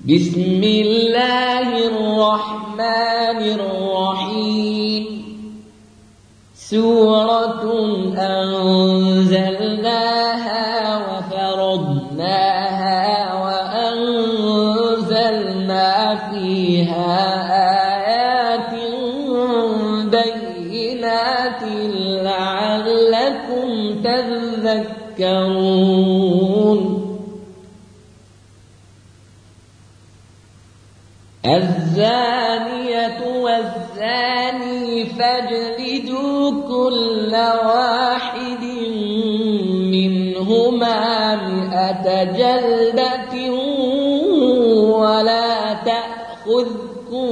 بسم الله الرحمن الرحيم سورة أنزلناها وفرضناها وأنزلنا فيها آيات بينات لعلكم تذكرون الزانية والزاني فاجلدوا كل واحد منهما 100 جلدة ولا تأخذكم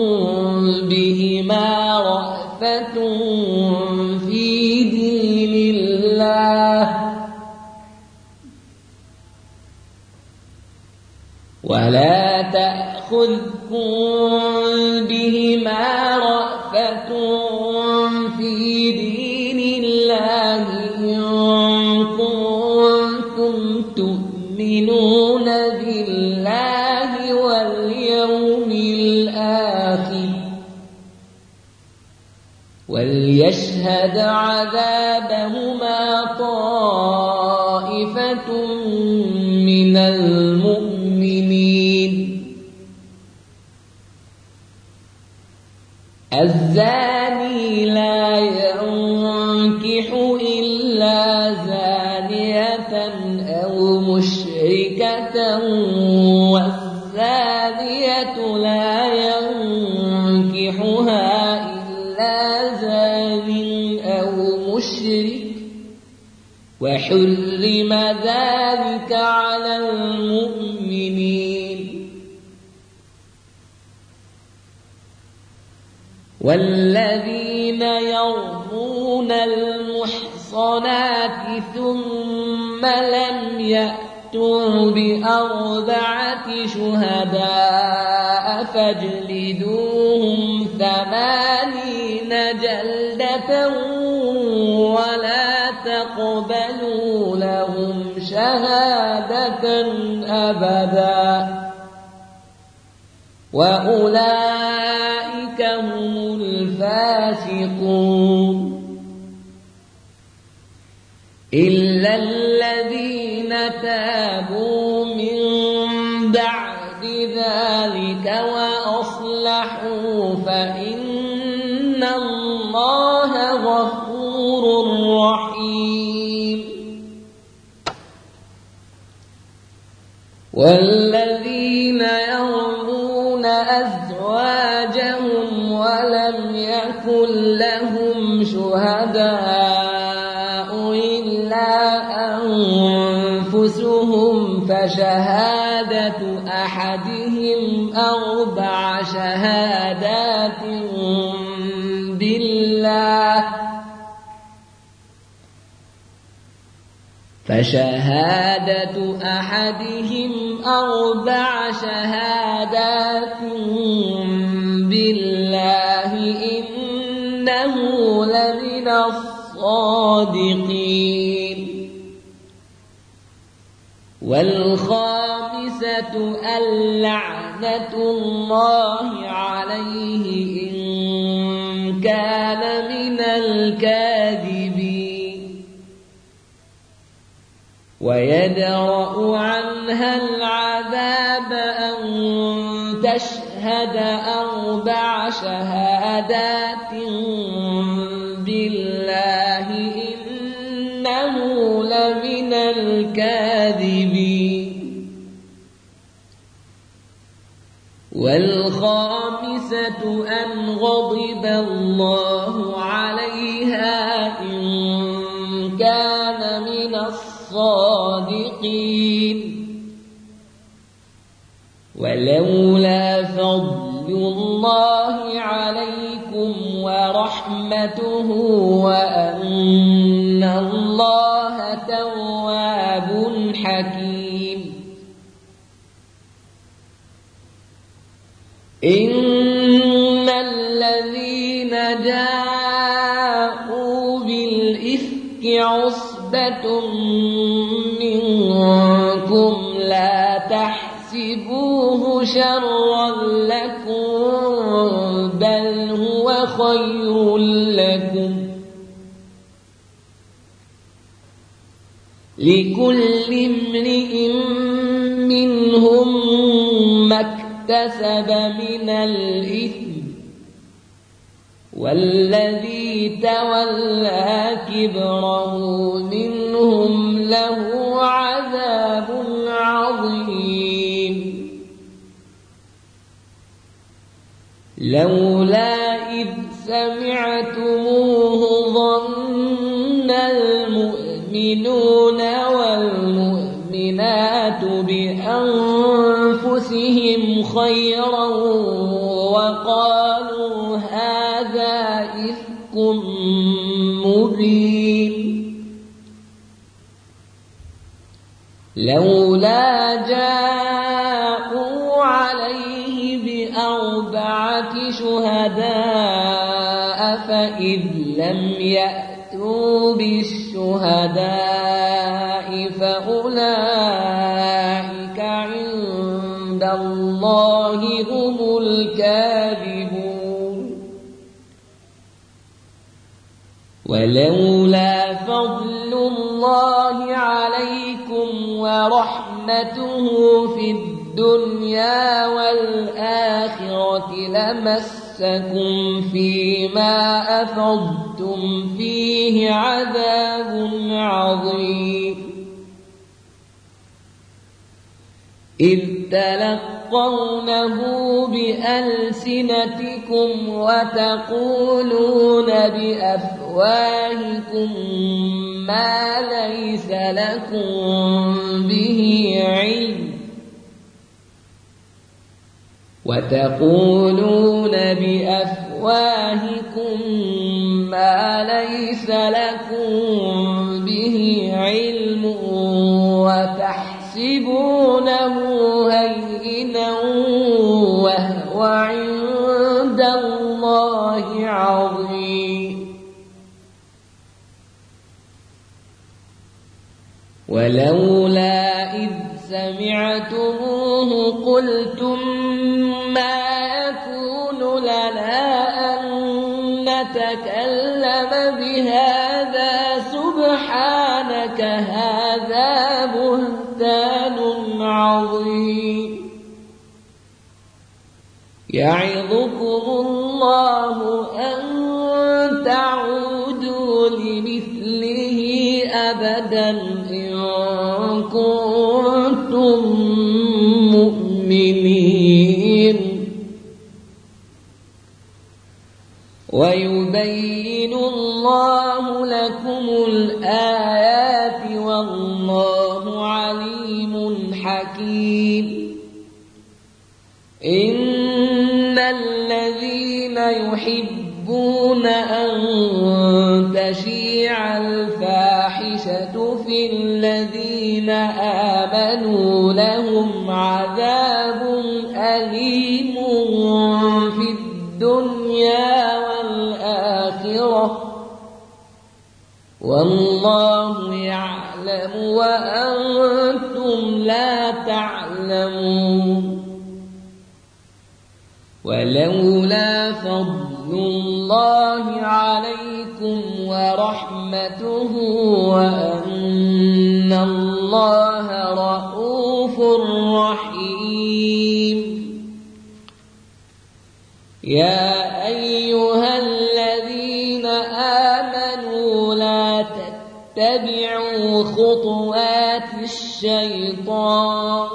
بهما رأفة في دين الله بهما رأفة في دين الله إن كنتم تؤمنون بالله واليوم الآخر وليشهد عذابهما طائفة من المؤمنين الزاني لا ينكح إلا زانية أو مشركة والزانية لا ينكحها إلا زان أو مشرك وحرم ذلك على المؤمنين والذين يرمون المحصنات ثم لم يأتوا ب4 شهداء فاجلدوهم 80 جلدة ولا تقبلوا لهم شهادة أبدا وأولئك هم الفاسقون إلا الذين تابوا من بعد ذلك وأصلحوا فإن الله غفور رحيم والذين يرمون أزواجهم ولم يكن لهم شهداء إلا أنفسهم فشهادة أحدهم 4 شهادات بالله إنه لمن الصادقين والخامسة اللعنة الله عليه إن كان من الكاذبين ويدرأ عنها العذاب أن تشهد 4 شهادات بالله إنه لمن الكاذبين والخامسة أن غضب الله عليها إن كان من الصادقين ولولا فضل الله عليكم ورحمته وأن الله تواب حكيم إن الذين جاءوا بالإفك عصبة منكم لا تحسبوا تحسبوه شرا لكم بل هو خير لكم لكل امرئ منهم ما اكتسب من الإثم والذي تولى كبره منهم له عذاب عظيم لولا إذ سمعتموه ظن المؤمنون والمؤمنات بأنفسهم خيرا وقالوا هذا إفك مبين لولا جاءوا عليه بأربعة شهداء فإذ لم يأتوا بالشهداء فأولئك عند الله هم الكاذبون ولولا فضل الله عليكم ورحمته في الدنيا والآخرة لمسكم فيما أفضتم فيه عذاب عظيم إذ تلقونه بألسنتكم وتقولون بأفواهكم ما ليس لكم به علم وتحسبونه هينا وهو عند الله عظيم ولولا إذ سمعتموه قلتم ما يكون لنا أن نتكلم بهذا سبحانك هذا بهتان عظيم يعظكم الله أن تعودوا لمثله أبدا إن كنتم مؤمنين ويبين الله لكم الآيات والله عليم حكيم إن الذين يحبون أن تشيع الفاحشة في الذين آمنوا لهم عذاب أليم في الدنيا والآخرة والله يعلم وأنتم لا تعلمون ولولا فضل الله عليكم ورحمته وأن الله رءوف رحيم يا أيها الذين آمنوا لا تتبعوا خطوات الشيطان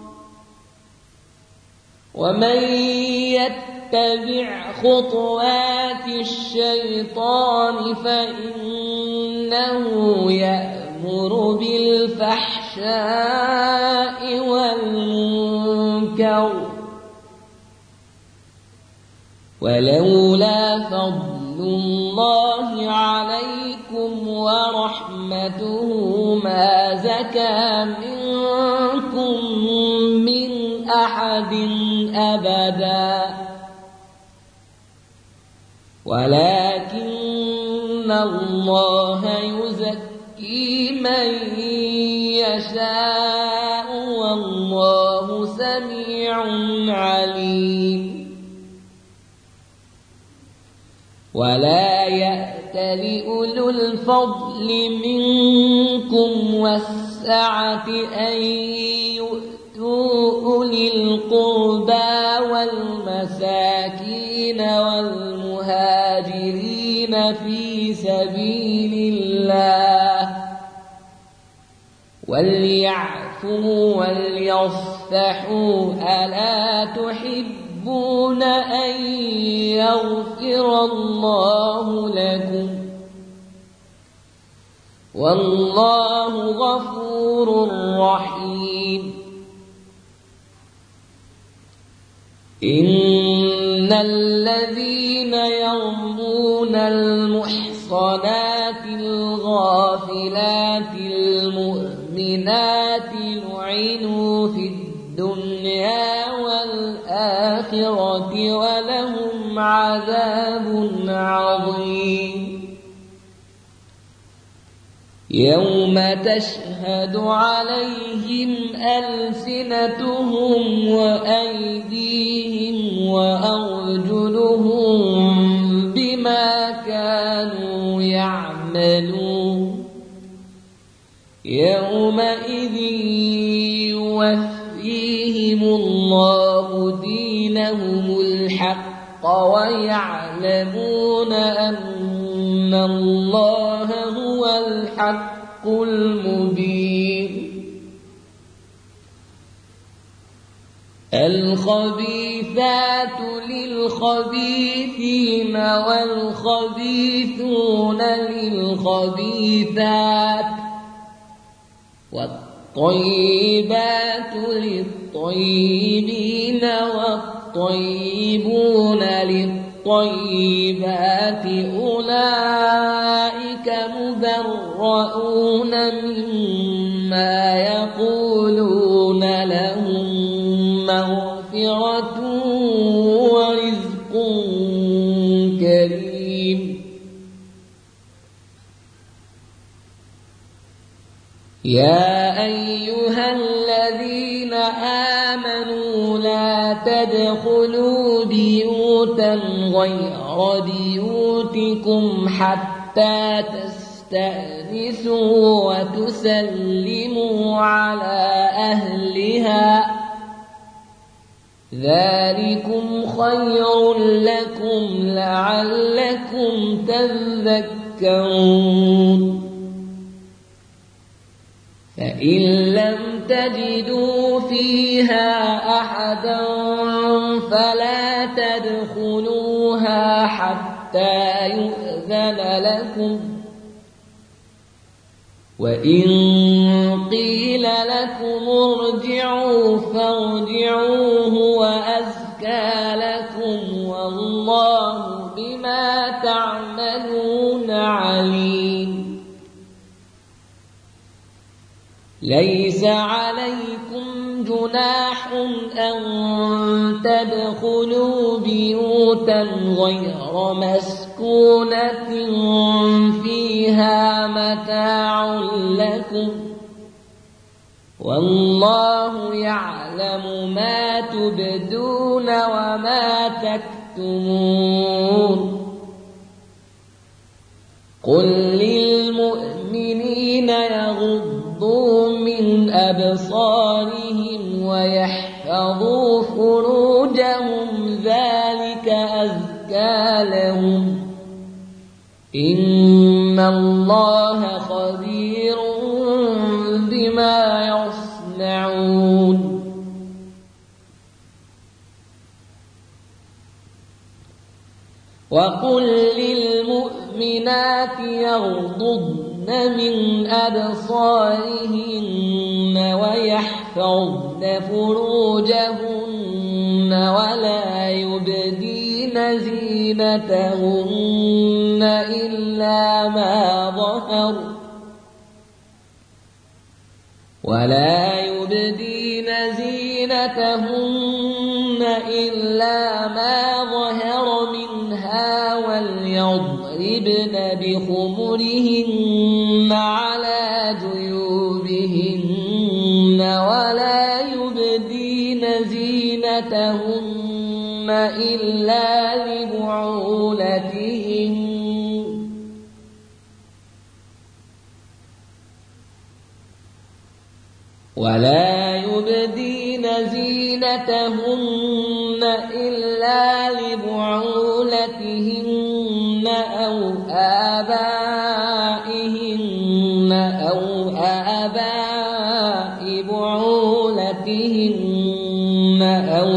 ومن يتبع خطوات الشيطان فإنه يأمر بالفحشاء والمنكر ولولا فضل الله عليكم ورحمته ما زكى منكم من أحد أبدا ولكن الله يزكي من يشاء والله سميع عليم ولا يأتل أولو الفضل منكم والسعة أن يؤتوا أولي القربى والمساكين والمهاجرين في سبيل الله وليعفوا وليصفحوا ألا تحبون أن يغفر الله لكم والله غفور رحيم إن الذين يرمون المحصنات الغافلات المؤمنات لعنوا في الدنيا والآخرة ولهم عذاب عظيم يوم تشهد عليهم ألسنتهم وأيديهم وأرجلهم بما كانوا يعملون يومئذ يوفيهم الله دينهم الحق ويعلمون أن الله هو الحق المبين الخبيثات للخبيثين والخبيثون للخبيثات والطيبات للطيبين والطيبون للطيبات أولئك مبرؤون مما يقولون لهم مغفرة ورزق كريم يا أيها الذين آمنوا لا تدخلوا بيوتا غير بيوتكم حتى تستأنسوا وتسلموا على أهلها ذلكم خير لكم لعلكم تذكرون فإن لم تجدوا فيها أحدا فلا تدخلوها حتى يؤذن لكم وإن قيل لكم ارجعوا فارجعوا هو أزكى لكم والله بما تعملون عليم ليس عليكم جناح أن تدخلوا بيوتا غير مسكونة فيها متاع لكم والله يعلم ما تبدون وما تكتمون قل للمؤمنين يغضوا من أبصارهم ويحفظوا فروجهم ذلك أزكى لهم إن الله خبير بما يصنعون وقل للمؤمنات يغضضن من أبصارهن ويحفظن فروجهن ولا يبدين زينتهن إلا ما ظهر منها وليضربن بخمرهن على جيوبهن ولا يبدين زينتهن إلا لبعولتهن ولا يبدين زينتهن إلا لبعولتهن أو آبائهن أو آباء بعولتهن أو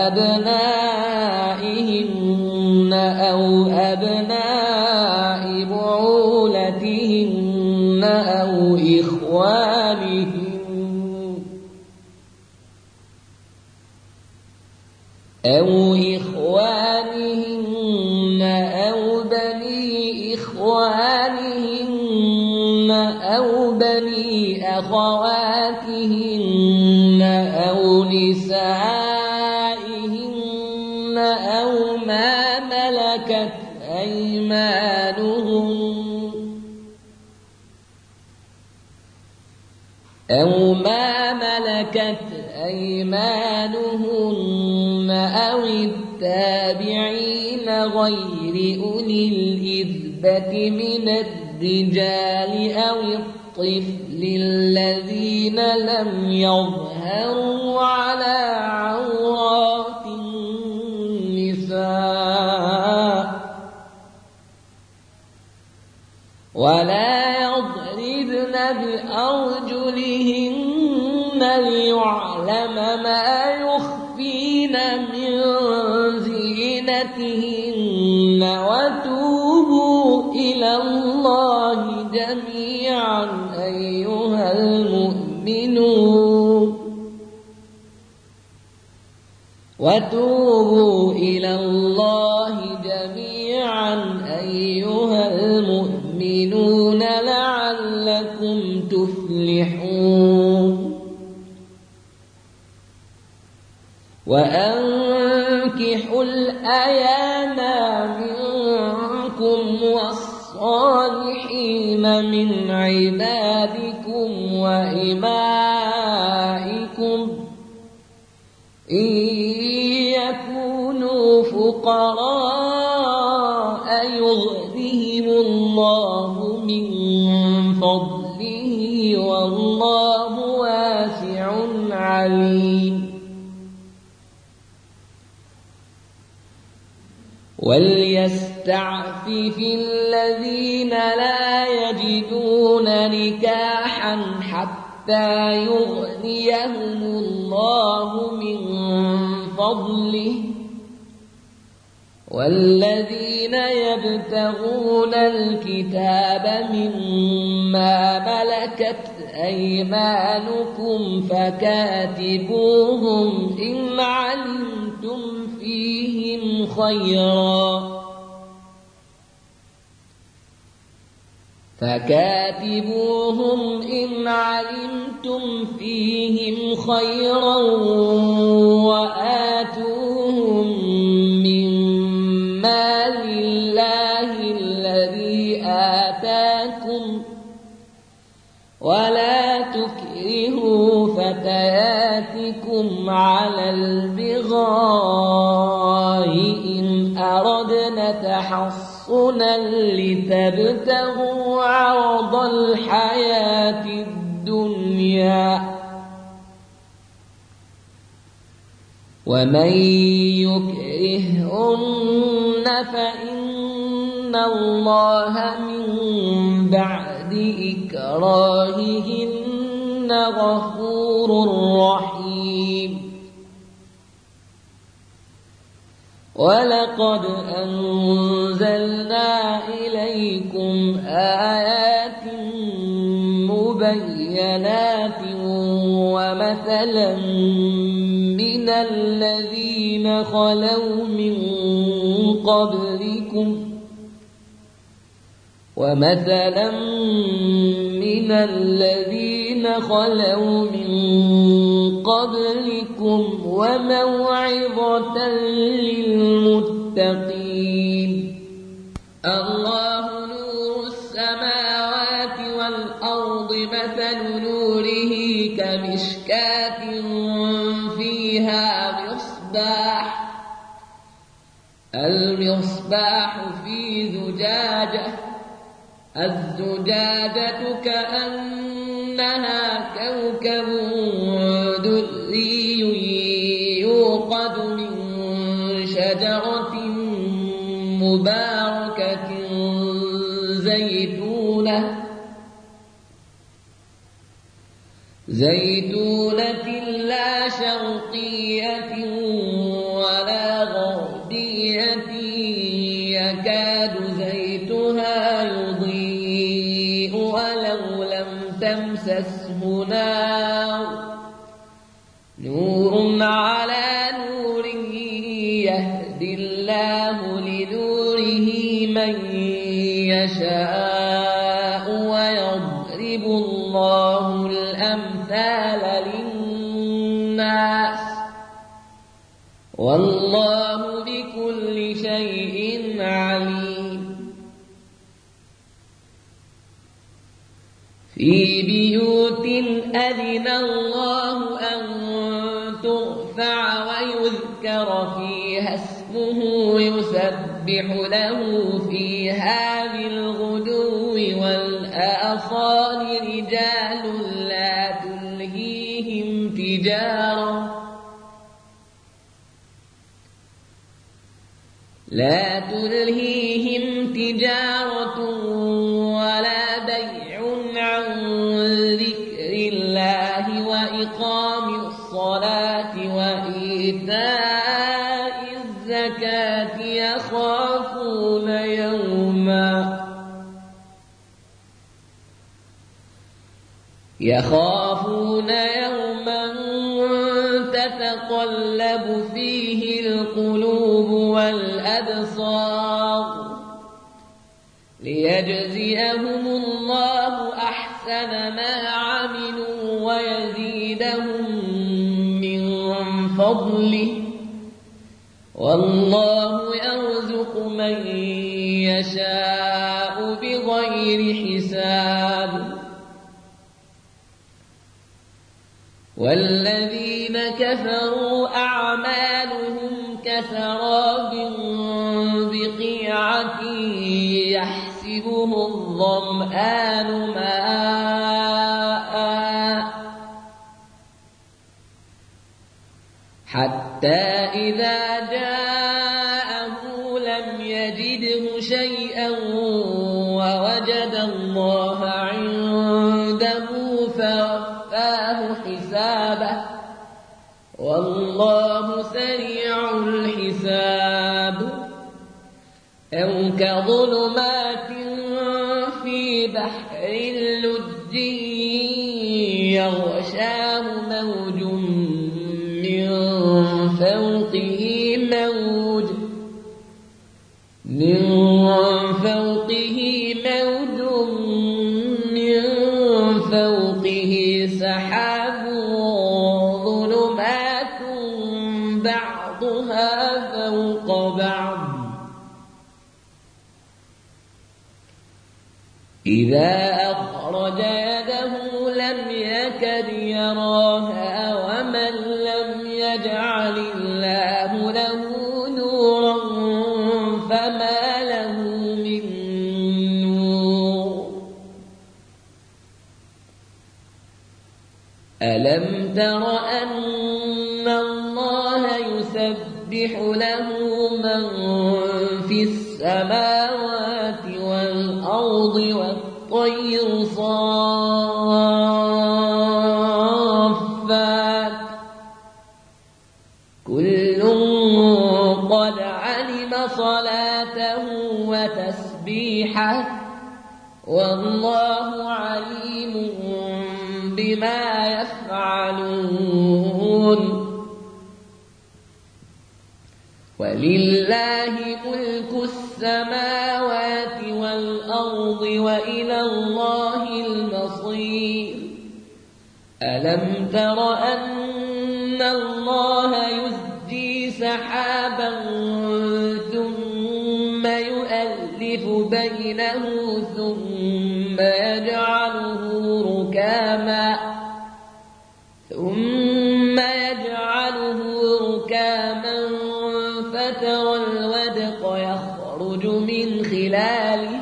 أبنائهن أو أبناء بعولتهن أو إخوانهن أو بني إخوانهن أو بني أخواتهن أو نسائهن أو ما ملكت أيمانهن أو التابعين غير أولي الإربة من الرجال أو الطفل الذين لم يظهروا على عورات النساء ولا يضربن بأرجلهن ليعلم ما يخفين من زينتهن وتوبوا إلى الله جميعا أيها المؤمنون لعلكم تفلحون وأنكحوا الأيام منكم والصالحين من عبادكم وإمائكم إن يكونوا فقراء يغنهم الله من فضله والله واسع عليم وليستعفف الذين لا يجدون نكاحا حتى يغنيهم الله من فضله والذين يبتغون الكتاب مما ملكت أيمانكم فكاتبوهم إن علمتم فيهم خيرا وآتوهم من مال الله الذي آتاكم ولا تكرهوا فتياتكم على البغاء إن أردنا تحصنا لتبتغوا عرض الحياة الدنيا ومن يكرهن فإن الله من بعد إكراههن غفور رحيم ولقد أنزلنا إليكم آيات مبينات ومثلا من الذين خلوا من قبلكم وموعظة للمتقين الله نور السماوات والأرض مثل نوره كمشكاة فيها المصباح في زجاجة الزجاجة كأنها كوكب دري يوقد من شجرة مباركة زيتونة لا شرقية ولا غربية يكاد زيتها يضيء ولو لم تمسسه نور على نور يهدي الله لنوره من يشاء ويضرب الله الأمثال للناس والله بكل شيء عليم في بيوت أذن الله أن ترفع ويذكر فيها اسمه يسبح له فيها بالغدو والآصال رجال لا تلهيهم تجارة ولا بيع عن ذكر الله وإقام الصلاة وإيتاء الزكاة يخافون يوما تتقلب فيه القلوب والأبصار ليجزيهم الله أحسن ما عملوا ويزيدهم من فضله والله يرزق من يشاء بغير حساب والذين كفروا أعمالهم كسراب بقيعة يحسبه الظمآن ماء حتى إذا جاءه لم يجده شيئا ووجد الله عنده فوفاه حسابه والله سريع الحساب أو كظلمات في بحر اللج يغشاه موج من فوقه سحاب ظلمات بعضها فوق بعض إذا أخرج يده لم يكد يراها ومن لم يجعل الله له نورا فما له من نور ألم تر أن الله يسبح له من في السماوات والأرض والطير صافات كل قد علم صلاته وتسبيحه والله عليم بما يفعلون ولله ملك السماوات والأرض وإلى الله المصير ألم تر أن الله يزجي سحابا ثم يؤلف بينه ثم يجعله ركاما لحاما فترى الودق يخرج من خلاله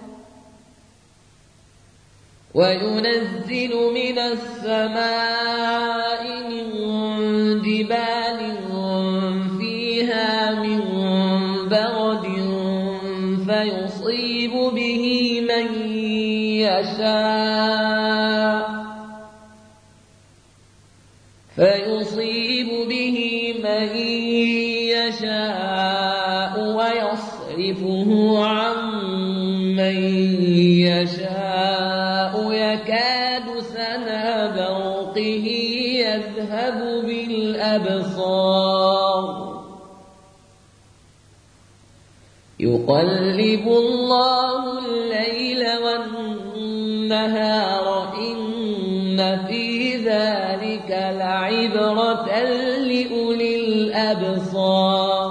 وينزل من السماء من جبال فيها من برد فيصيب به من يشاء ويصرفه عن من يشاء يكاد سنا برقه يذهب بالأبصار يقلب الله الليل والنهار إن في ذلك لعبرة لأولي الأبصار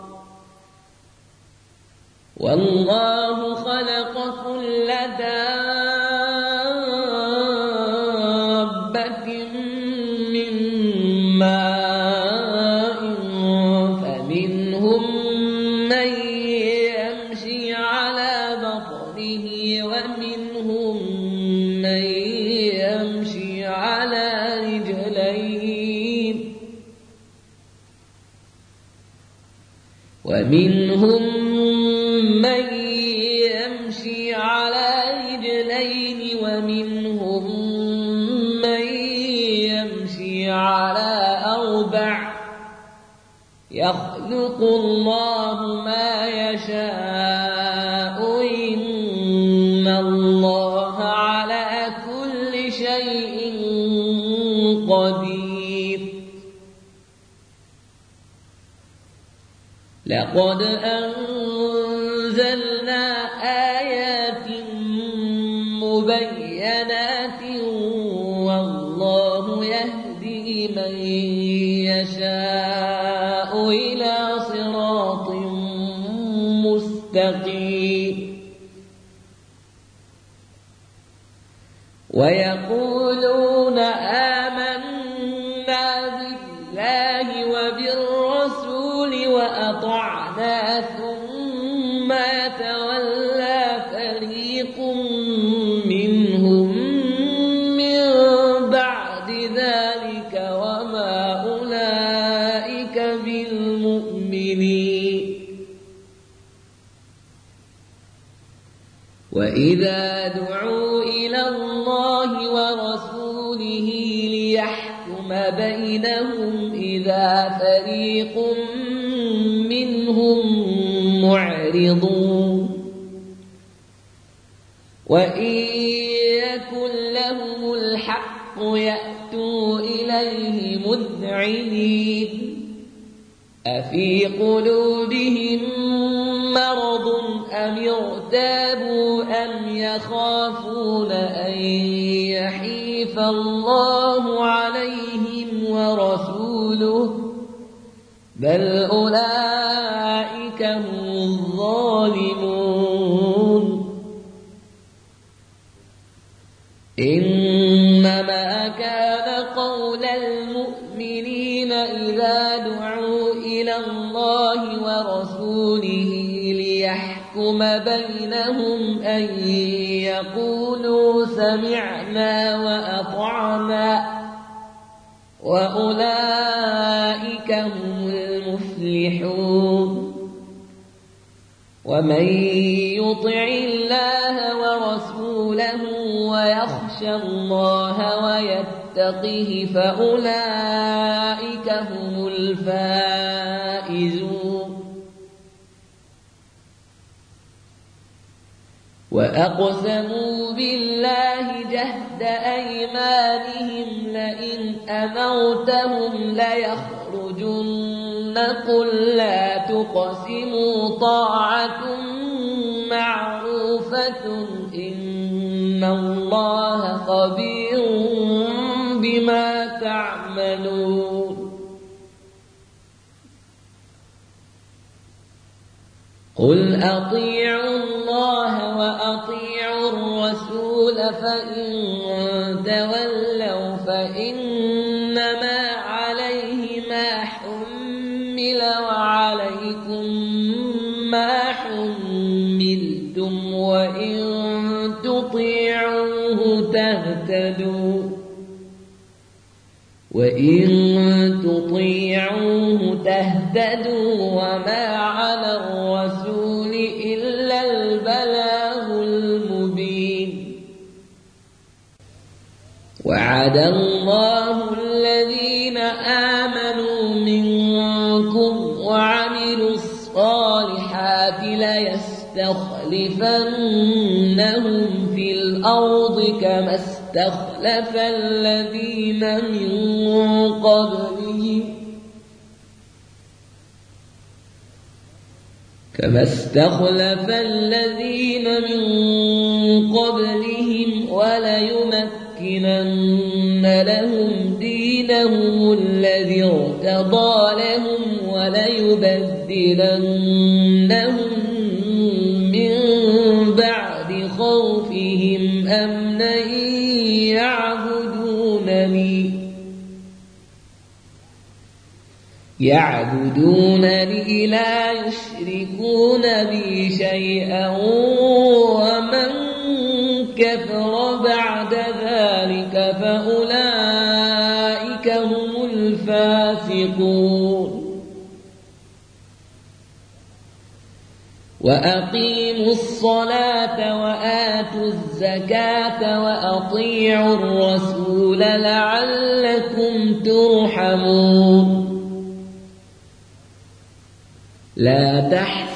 والله خلق كل دابة من ماء فمنهم من يمشي على بطنه ومنهم من يمشي على رجلين ومنهم من يمشي على أربع يخلق الله ما يشاء إن الله على كل شيء قدير لقد أنزلنا آيات مبينات والله يهدي من يشاء إلى صراط مستقيم ويقولون آمنا بالله وبالرسول وأطعنا ثم يتولى فريق منهم من بعد ذلك وما أولئك بالمؤمنين وإذا دعوا إلى الله ورسوله ليحكم بينهم إذا فريق منهم معرضون وإن يكن لهم الحق يأتوا إليه مذعنين أفي قلوبهم مرض أم ارتابوا أم يخافون أن يحيف الله عليهم ورسوله بل أولئك هم الظالمون إنما كان قول المؤمنين إذا دعوا إلى الله ورسوله ليحكم بينهم أن يقولوا سمعنا وأطعنا وأولئك هم المفلحون ومن يطع الله ورسوله ويخشى الله ويتقه فأولئك هم الفائزون وأقسموا بالله جهد أيمانهم لئن أمرتهم ليخرجن قل لا تقسموا طاعة معروفة إن الله خبير بما تعملون قل أطيعوا الله وأطيعوا الرسول فإن تولوا فإنما عليه ما حمل وعليكم ما حملتم وإن تطيعوه تهتدوا وما على الرسول إلا البلاغ المبين. وعد الله الذين آمنوا منكم وعملوا الصالحات ليستخلفنهم في الأرض كما استخلف الذين من قبلهم وليمكنن لهم دينهم الذي ارتضى لهم وليبدلنهم من بعد خوفهم أمنا يعبدونني لا يشركون بي شيئا ومن كفر بعد ذلك فأولئك هم الفاسقون. وأقيموا الصلاة وآتوا الزكاة وأطيعوا الرسول لعلكم ترحمون. لا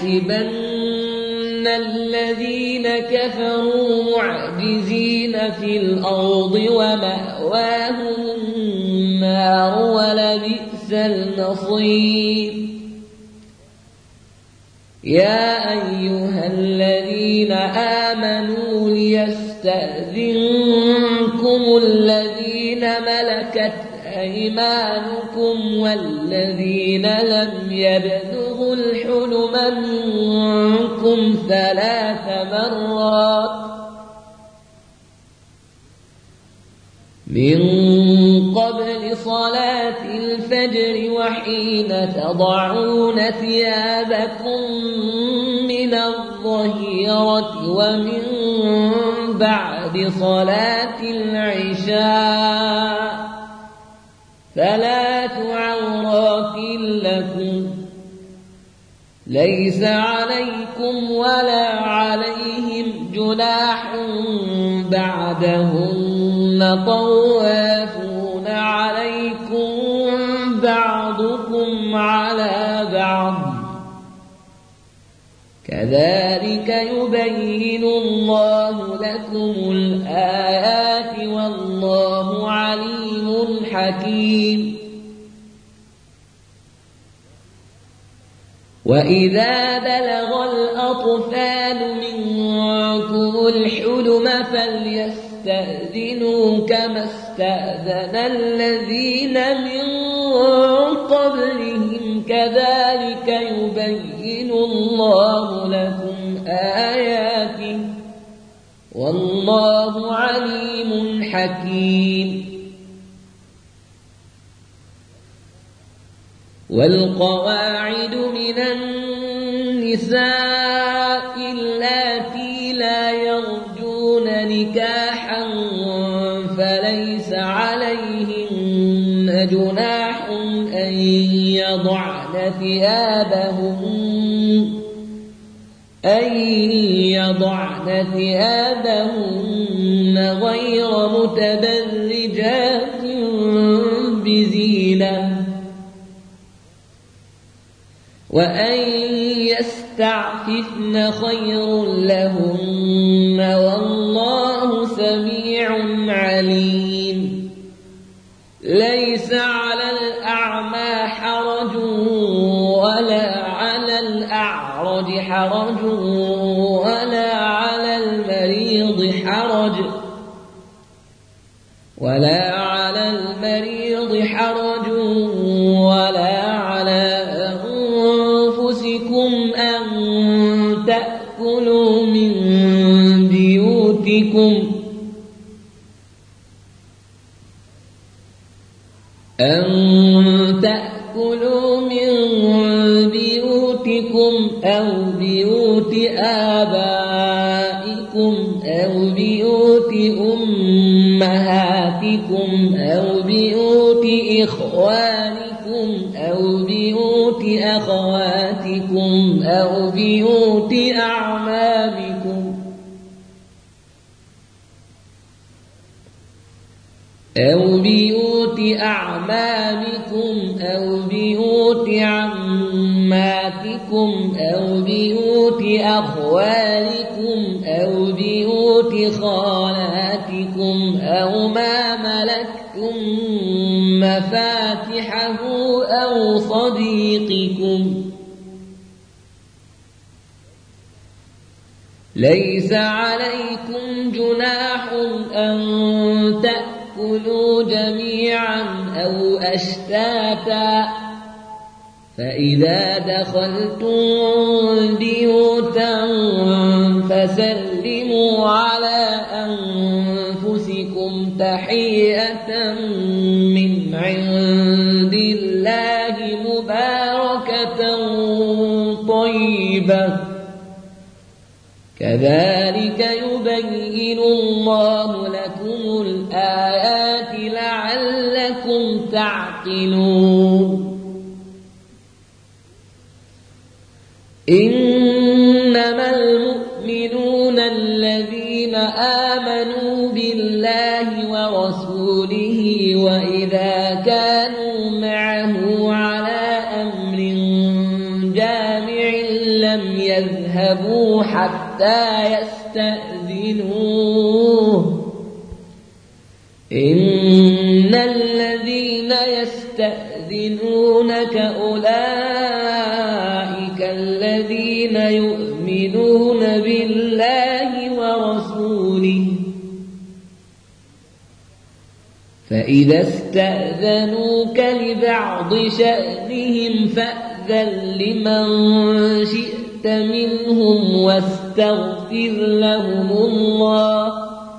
تحسبن الذين كفروا معجزين في الأرض ومأواهم النار ولبئس المصير. يا أيها الذين آمنوا ليستأذنكم الذين ملكت أيمانكم والذين لم يبلغوا الحلم منكم 3 مرات من قبل صلاة الفجر وحين تضعون ثيابكم من الظهيرة ومن بعد صلاة العشاء 3 عورات لكم ليس عليكم ولا عليهم جناح بعدهن طوافون عليكم بعضكم على بعض كذلك يبين الله لكم الآيات والله عليم حكيم. وإذا بلغ الأطفال منكم الحلم فليستأذنوا كما استأذن الذين من قبلهم كذلك يبين الله لكم آياته والله عليم حكيم. والقواعد من النساء اللاتي لا يرجون نكاحا فليس عليهن جناح أن يضعن ثيابهن غير متبرجات بزينة وأن يستعففن خير لهن والله سميع عليم. ليس على الأعمى حرج ولا على الأعرج حرج ولا على المريض حرج ولا على أنفسكم أن تأكلوا من بيوتكم أو بيوت آبائكم أو بيوت أمهاتكم أو بيوت إخوانكم أو بيوت أخواتكم أو بيوت أعمامكم أو بيوت أعمامكم أو بيوت عماتكم أو بيوت أخوالكم أو بيوت خالاتكم أو ما ملكتم مفاتحه أو صديقكم. ليس عليكم جناح أن تأكلوا جميعا أو أشتاتا، فإذا دخلتم بيوتا فسلموا على أنفسكم تحية من عند الله مباركة طيبة، كذلك يبين الله لكم الآيات لعلكم تعقلون. إنما المؤمنون الذين آمنوا بالله ورسوله وإذا كانوا معه على أمر جامع لم يذهبوا حتى يستأذنوه. إن الذين يستأذنونك أولئك الذين يؤمنون بالله ورسوله، فإذا استأذنوك لبعض شأنهم فأذن لمن شئت منهم واستغفر لهم الله،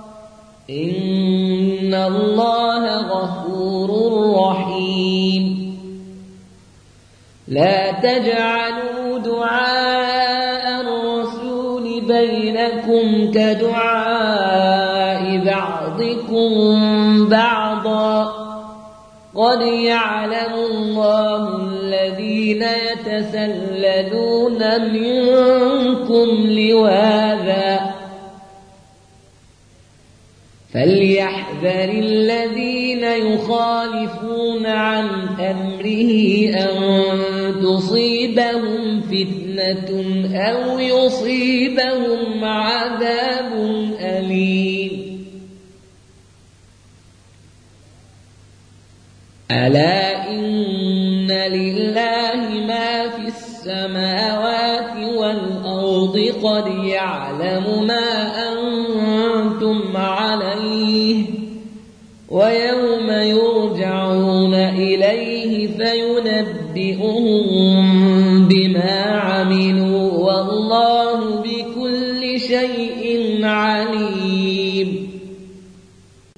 إن الله غفور رحيم. لا تجعلوا دعاء الرسول بينكم كدعاء بعضكم بعضا، قد يعلم الله الذين يتسللون منكم لواذا، فليحذر الذين يخالفون عن أمره أن تصيبهم فتنة أو يصيبهم عذاب أليم. ألا إن لله ما في السماوات والأرض، قد يعلم ما أنتم عليه، ويوم يرجعون إليه فينبئهم بما عملوا،